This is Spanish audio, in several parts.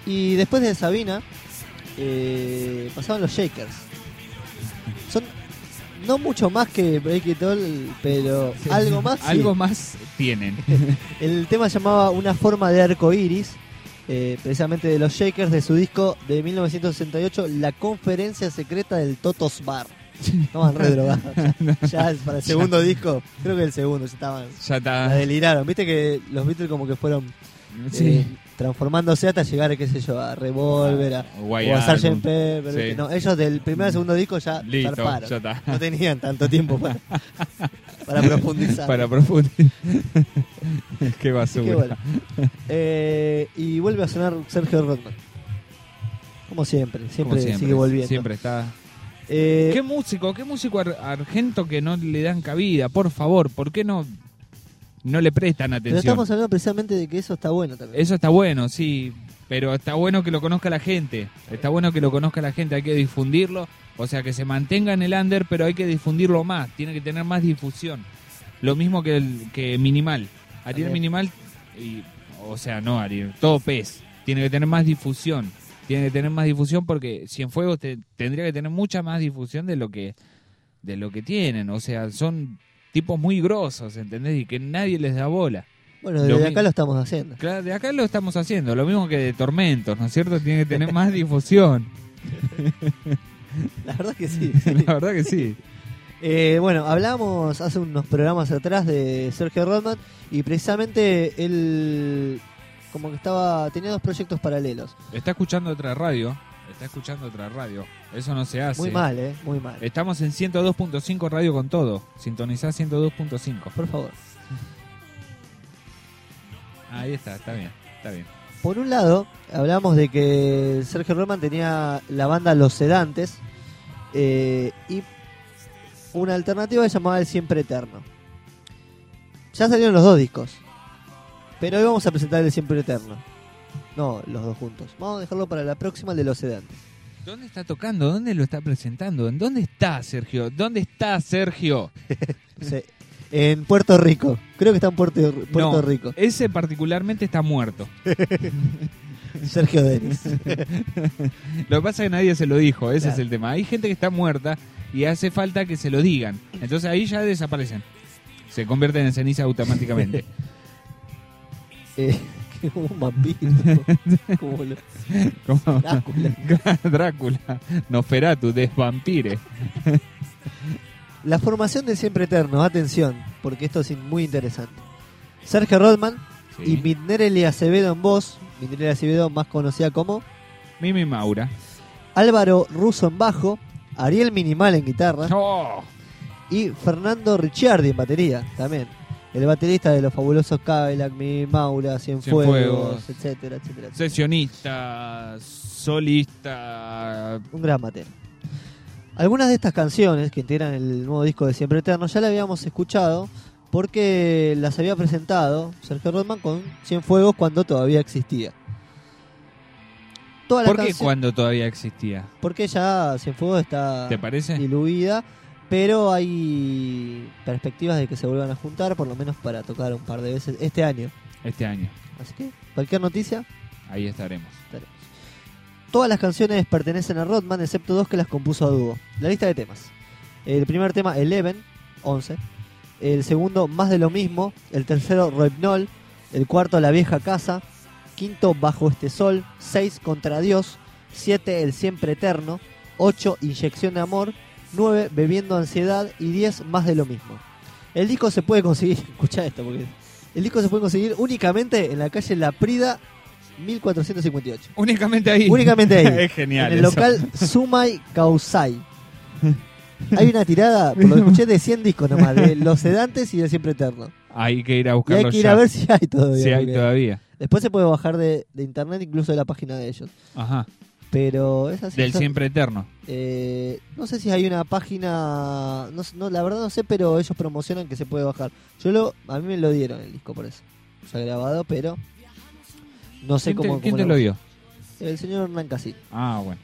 Y después de Sabina, pasaban los Shakers. Son no mucho más que Break It All, pero sí, algo más. Sí. Algo más tienen. El tema se llamaba Una forma de arco iris, precisamente de los Shakers, de su disco de 1968, La Conferencia Secreta del Totos Bar. Estaban re drogados. Ya para el segundo disco, creo que el segundo, ya está. La deliraron. Viste que los Beatles como que fueron transformándose hasta llegar, qué sé yo, a Revolver, o a Sgt. Pepper. Sí. No, ellos del primer al segundo disco ya zarparon. Ya está. No tenían tanto tiempo para profundizar. Qué basura. Bueno. Y vuelve a sonar Sergio Rodman. Como siempre sigue volviendo. Siempre está. ¿Qué músico argento que no le dan cabida? Por favor, ¿por qué no le prestan atención? Pero estamos hablando precisamente de que eso está bueno también. Eso está bueno, sí, pero está bueno que lo conozca la gente. Hay que difundirlo, o sea, que se mantenga en el under, pero hay que difundirlo más, tiene que tener más difusión. Lo mismo que Minimal. Ariel Minimal, no Ariel, todo pez, tiene que tener más difusión. Porque Cienfuegos tendría que tener mucha más difusión de lo que tienen. O sea, son tipos muy grosos, ¿entendés? Y que nadie les da bola. Bueno, desde acá lo estamos haciendo. Claro, de acá lo estamos haciendo. Lo mismo que de Tormentos, ¿no es cierto? Tiene que tener más difusión. La verdad que sí. La verdad que sí. Bueno, hablamos hace unos programas atrás de Sergio Rodman y precisamente él como que tenía dos proyectos paralelos. Está escuchando otra radio. Eso no se hace. Muy mal, muy mal. Estamos en 102.5 Radio con todo. Sintonizá 102.5. Por favor. Ahí está bien. Por un lado, hablamos de que Sergio Rodman tenía la banda Los Sedantes y una alternativa llamada El Siempre Eterno. Ya salieron los dos discos, pero hoy vamos a presentar El Siempre Eterno. No, los dos juntos. Vamos a dejarlo para la próxima, el de Los Sedantes. ¿Dónde está tocando? ¿Dónde lo está presentando? ¿En dónde está Sergio? Sí, en Puerto Rico. Creo que está en Puerto Rico. Ese particularmente está muerto. Sergio Denis. Lo que pasa es que nadie se lo dijo. Ese es el tema. Hay gente que está muerta y hace falta que se lo digan. Entonces ahí ya desaparecen. Se convierten en ceniza automáticamente. Como un vampiro. Como Drácula. Nosferatu, desvampire. La formación de Siempre Eterno, atención, porque esto es muy interesante. Sergio Rodman y Midnereli Acevedo en voz, Midnereli Acevedo más conocida como Mimi Maura. Álvaro Russo en bajo, Ariel Minimal en guitarra y Fernando Ricciardi en batería también. El baterista de los fabulosos Cadillac, Mimi Maura, Cienfuegos, etcétera. Sesionista, solista. Un gran batero. Algunas de estas canciones que integran el nuevo disco de Siempre Eterno ya las habíamos escuchado porque las había presentado Sergio Rodman con Cienfuegos cuando todavía existía. ¿Por qué cuando todavía existía? Porque ya Cienfuegos está diluida, pero hay perspectivas de que se vuelvan a juntar, por lo menos para tocar un par de veces este año. Así que cualquier noticia, ahí estaremos. Todas las canciones pertenecen a Rodman, excepto dos que las compuso a dúo. La lista de temas: el primer tema, 11. El segundo, Más de lo mismo. El tercero, Rohypnol. El cuarto, La vieja casa. Quinto, Bajo este sol. 6, Contra Dios. 7, El siempre eterno. 8, Inyección de amor. 9, Bebiendo ansiedad. Y 10, Más de lo mismo. El disco se puede conseguir, escucha esto, porque el disco se puede conseguir únicamente en la calle La Prida 1458. Únicamente ahí. Es genial. En el local Sumay Kausai. Hay una tirada, por lo que escuché, de 100 discos nomás, de Los Sedantes y de Siempre Eterno. Hay que ir a buscarlo. Y hay que ir a ver si hay todavía. Si hay todavía. Después se puede bajar de internet, incluso de la página de ellos. Ajá. Pero es así. Del Siempre Eterno. No sé si hay una página, no, la verdad no sé, pero ellos promocionan que se puede bajar. A mí me lo dieron el disco por eso. Ya grabado, pero no sé cómo. ¿Quién te lo dio? El señor Hernán Casí. Ah, bueno.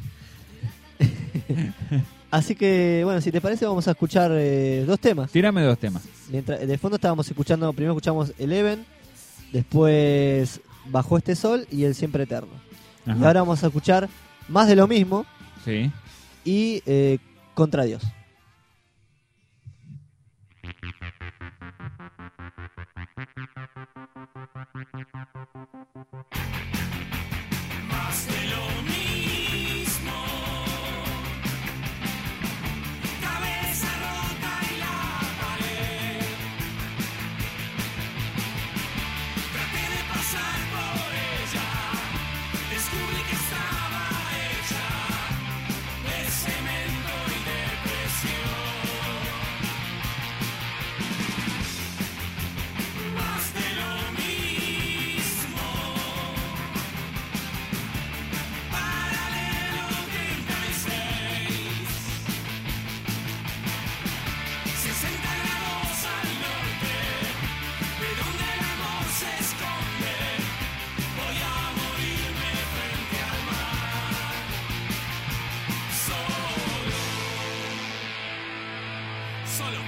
Así que, bueno, si te parece vamos a escuchar dos temas. Tírame dos temas. Mientras, de fondo estábamos escuchando, primero escuchamos Eleven, después Bajo este sol y El siempre eterno. Ajá. Y ahora vamos a escuchar Más de lo mismo Sí. y Contra Dios. Más de lo mismo, cabeza rota y la pared. Traté de pasar por ella, descubrí que estaba hecha de cemento y depresión. Más de lo mismo. Paralelo 36, 60 grados al norte, de donde el amor se esconde. Voy a morirme frente al mar, solo, solo.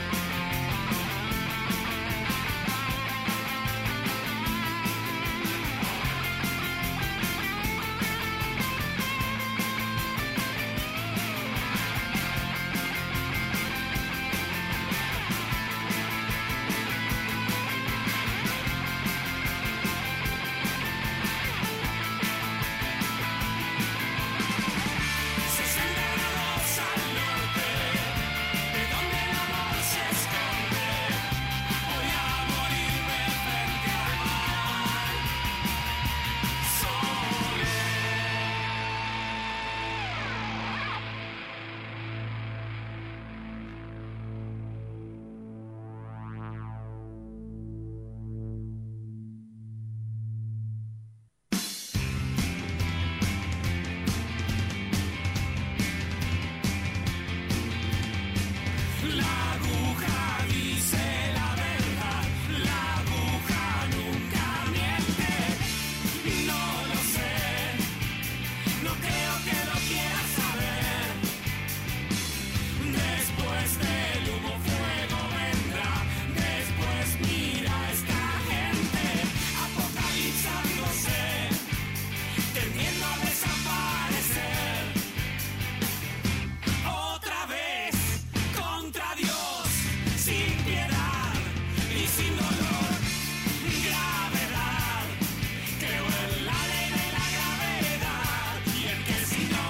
La aguja dice la verdad, la aguja nunca miente. No lo sé, no creo que lo quieras saber. Después del humo fuego vendrá, después mira a esta gente apocalipsándose, tendiendo a desaparecer. Otra vez contra Dios, sin piedad y sin dolor. Gravedad, creo en la ley de la gravedad y en que si no,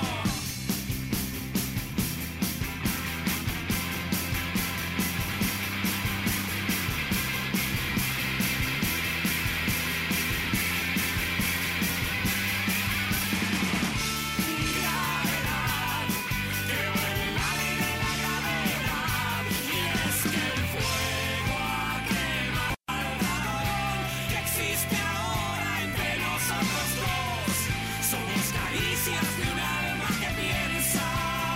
gravedad, creo en la ley de la gravedad y es que el fuego ha quemado al dragón que existe ahora entre nosotros dos. Somos caricias de un alma que piensa.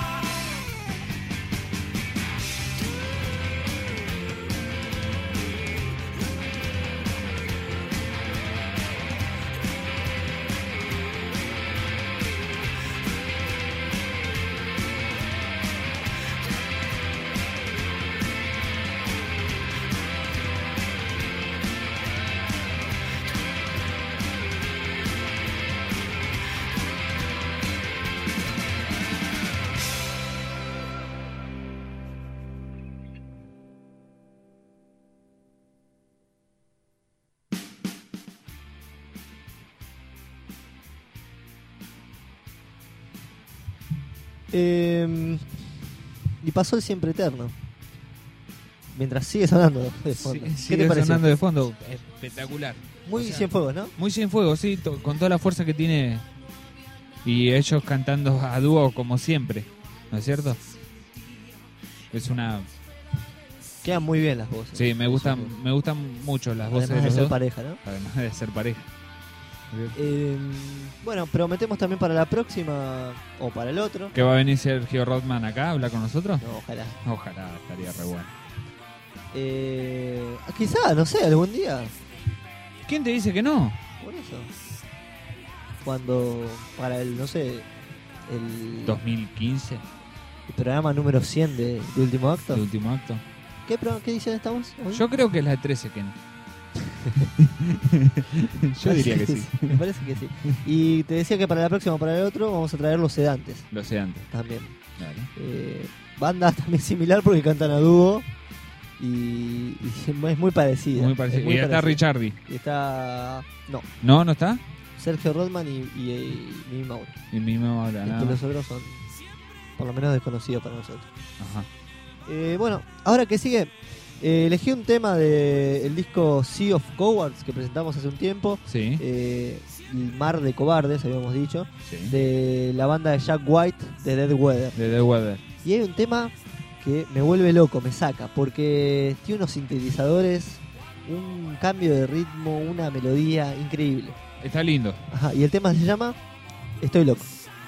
Y pasó el Siempre Eterno. Mientras sigue sonando de fondo. ¿Qué Sigue te parece? sonando de fondo, espectacular. Muy O sea, Cienfuegos, ¿no? Muy Cienfuegos, sí, con toda la fuerza que tiene. Y ellos cantando a dúo como siempre, ¿no es cierto? Es una... Quedan muy bien las voces. Sí, me gustan mucho las voces Además de de los ser dos. pareja, ¿no? Además de ser pareja. Bueno, prometemos también para la próxima o para el otro. ¿Que va a venir Sergio Rodman acá a hablar con nosotros? No, ojalá. Ojalá, estaría re bueno. Quizá, no sé, algún día. ¿Quién te dice que no? Por eso. Cuando, para el, no sé, el 2015, el programa número 100 de Último Acto. el último acto. ¿Qué edición estamos hoy? Yo creo que es la 13, Ken. Yo diría que sí. Me parece que sí. Y te decía que para la próxima, para el otro, vamos a traer los sedantes Lo sé antes. también. Claro. Banda también similar porque cantan a dúo y es muy parecida. Muy parecido. Es muy Y está parecida. Richardi. Y está... No, ¿No está? Sergio Rodman y Mimi Mauro. Y mismo ahora, Es nada que más. los otros son por lo menos desconocidos para nosotros. Ajá. Bueno, ahora que sigue, elegí un tema del disco Sea of Cowards que presentamos hace un tiempo. Sí. El Mar de Cobardes, habíamos dicho, Sí. de la banda de Jack White de Dead Weather. De The Weather. Y hay un tema que me vuelve loco, me saca, porque tiene unos sintetizadores, un cambio de ritmo, una melodía increíble. Está lindo. Ajá, y el tema se llama Estoy loco.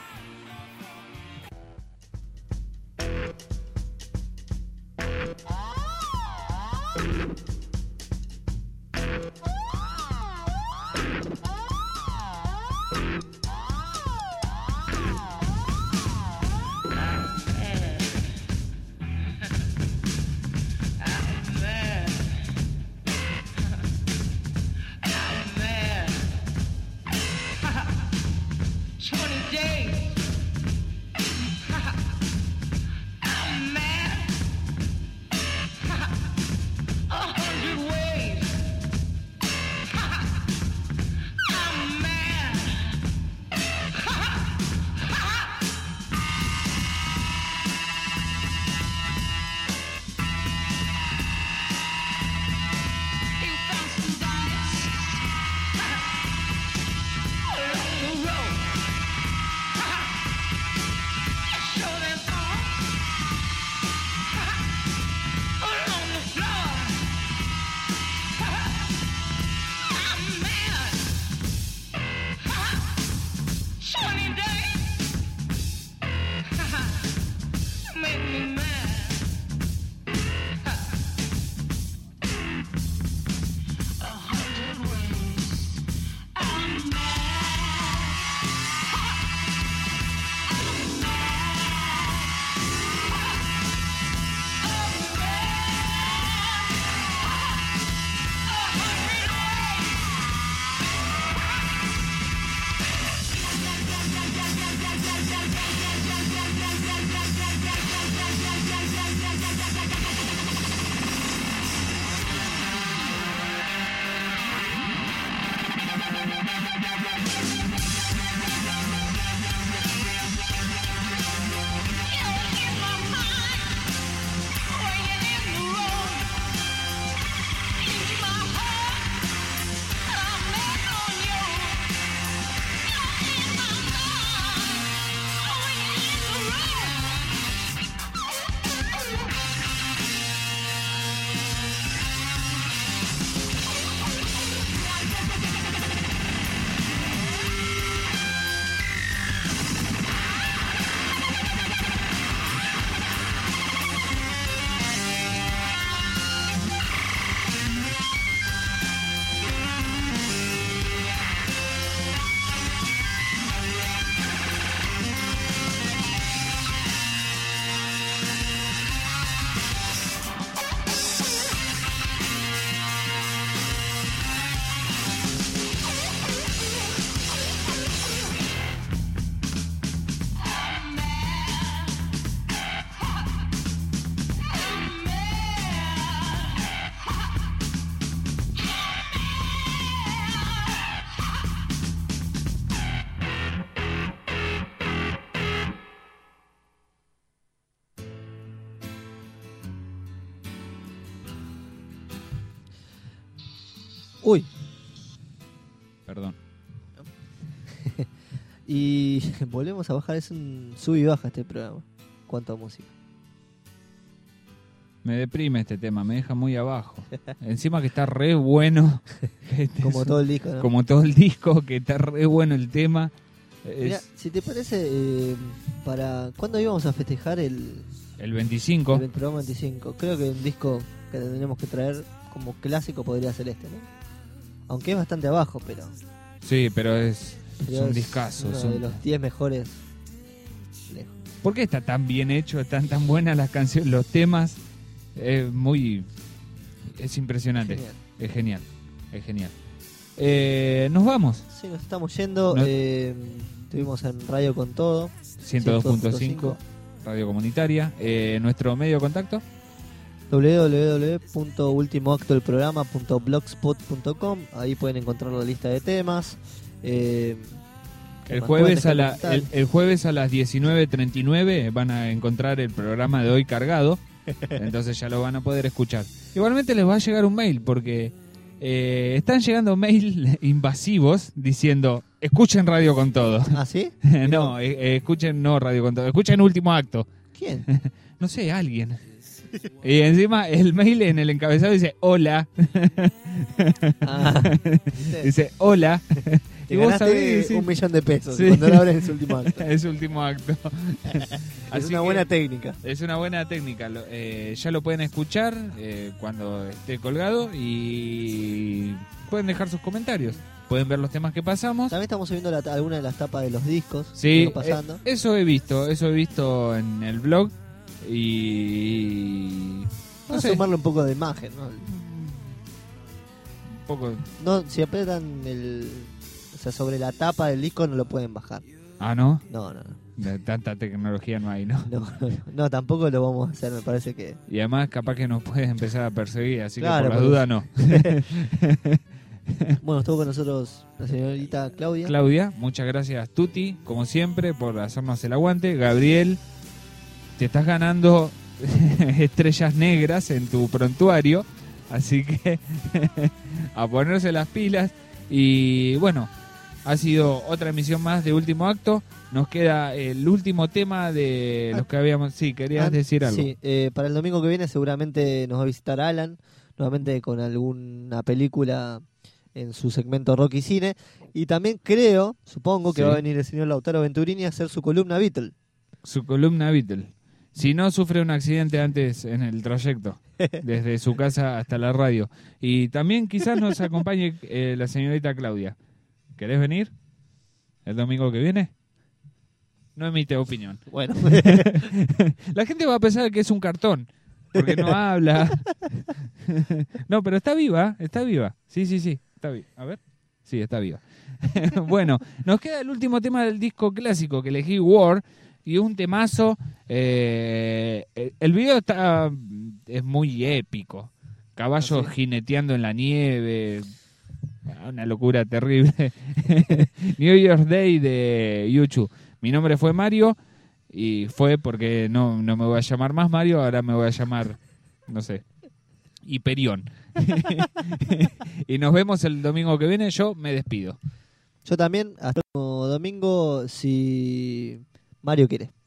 Uy, Perdón. y volvemos a bajar, es un sub y baja este programa. Cuánto música. Me deprime este tema, me deja muy abajo. Encima que está re bueno. Como todo el disco, ¿no? Como todo el disco, que está re bueno el tema. Mira, si te parece, para ¿cuándo íbamos a festejar el El 25. programa 25? Creo que un disco que tendríamos que traer como clásico podría ser este, ¿no? Aunque es bastante abajo, pero Sí, pero es un es discazo. uno de los 10 mejores lejos. ¿Por qué está tan bien hecho, están tan buenas las canciones, los temas? Es impresionante. Genial. Es genial. Es genial. Nos vamos. Sí, nos estamos yendo. No- Estuvimos en Radio con Todo. 102.5 Radio Comunitaria. Nuestro medio de contacto. www.ultimoactodelprograma.blogspot.com. Ahí pueden encontrar la lista de temas. ¿Qué El más? jueves, Pueden a dejar comentar. el jueves a las 19:39 van a encontrar el programa de hoy cargado. Entonces ya lo van a poder escuchar. Igualmente les va a llegar un mail porque están llegando mails invasivos diciendo escuchen Radio con Todo. ¿Ah, sí? No, escuchen no Radio con Todo. Escuchen Último Acto. ¿Quién? No sé, alguien. Y encima el mail en el encabezado dice hola. Ah, ¿viste? Dice hola. Te Y vos ganaste sabés, sí. 1.000.000 de pesos Sí. cuando lo abres en su último acto. Es Último Acto. Es Así una que buena técnica. es una buena técnica. Ya lo pueden escuchar cuando esté colgado y pueden dejar sus comentarios. Pueden ver los temas que pasamos. También estamos subiendo alguna de las tapas de los discos. que Sí, van pasando. eso he visto en el blog y no Vamos a sé, sumarle un poco de imagen, ¿no? un poco. No, si apretan o sea, sobre la tapa del disco no lo pueden bajar. Ah, ¿no? No, no, no. De tanta tecnología no hay, ¿no? No, tampoco lo vamos a hacer, me parece que... Y además capaz que nos puedes empezar a perseguir, así Claro, que por la duda no. Bueno, estuvo con nosotros la señorita Claudia. Claudia, muchas gracias Tuti, como siempre, por hacernos el aguante. Gabriel, te estás ganando estrellas negras en tu prontuario, así que a ponerse las pilas. Y bueno, ha sido otra emisión más de Último Acto. Nos queda el último tema de los que habíamos... Sí, querías decir algo. Sí, para el domingo que viene seguramente nos va a visitar Alan, nuevamente con alguna película en su segmento Rock y Cine. Y también supongo que Sí. va a venir el señor Lautaro Venturini a hacer su columna Beatle. Su columna Beatle. Si no sufre un accidente antes en el trayecto, desde su casa hasta la radio. Y también quizás nos acompañe la señorita Claudia. ¿Querés venir el domingo que viene? No emite opinión. Bueno, La gente va a pensar que es un cartón, porque no habla. No, pero está viva, está viva. Sí, está viva. A ver. Sí, está viva. Bueno, nos queda el último tema del disco clásico que elegí, War, y un temazo. El video es muy épico. Caballos ¿Ah, sí? jineteando en la nieve. Una locura terrible. New Year's Day de YouTube. Mi nombre fue Mario y fue porque no me voy a llamar más Mario, ahora me voy a llamar, no sé, Hiperión. Y nos vemos el domingo que viene. Yo me despido. yo también, hasta el próximo domingo, si Mario quiere.